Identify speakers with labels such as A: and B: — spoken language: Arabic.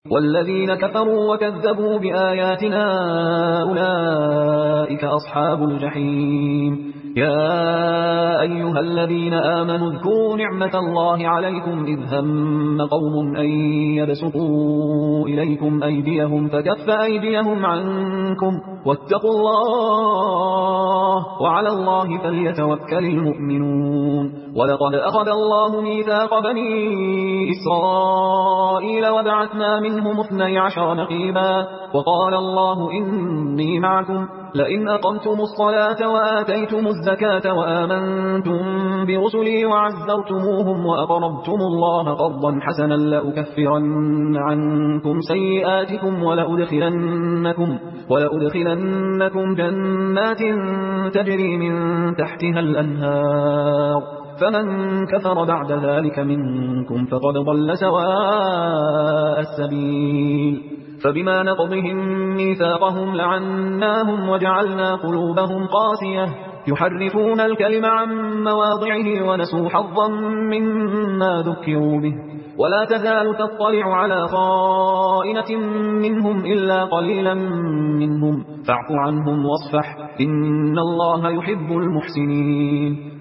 A: والذين كفروا وكذبوا بآياتنا أولئك أصحاب الجحيم. يا أيها الذين آمنوا اذكروا نعمة الله عليكم إذ هم قوم أن يبسطوا إليكم أيديهم فكف أيديهم عنكم واتقوا الله وعلى الله فليتوكل المؤمنون. ولقد أخذ الله ميثاق بني إسرائيل وبعثنا منهم 12 نقيبا وقال الله إني معكم لئن أقمتم الصلاة وآتيتم الزكاة وآمنتم برسلي وعزرتموهم وأقرضتم الله قرضا حسنا لأكفرن عنكم سيئاتكم ولأدخلنكم جنات تجري من تحتها الأنهار فمن كفر بعد ذلك منكم فقد ضل سواء السبيل. فبما نقضهم ميثاقهم لعناهم وجعلنا قلوبهم قاسية يحرفون الكلم عن مواضعه ونسوا حظا مما ذكروا به ولا تزال تطلع على خائنة منهم إلا قليلا منهم فاعف عنهم واصفح إن الله يحب المحسنين.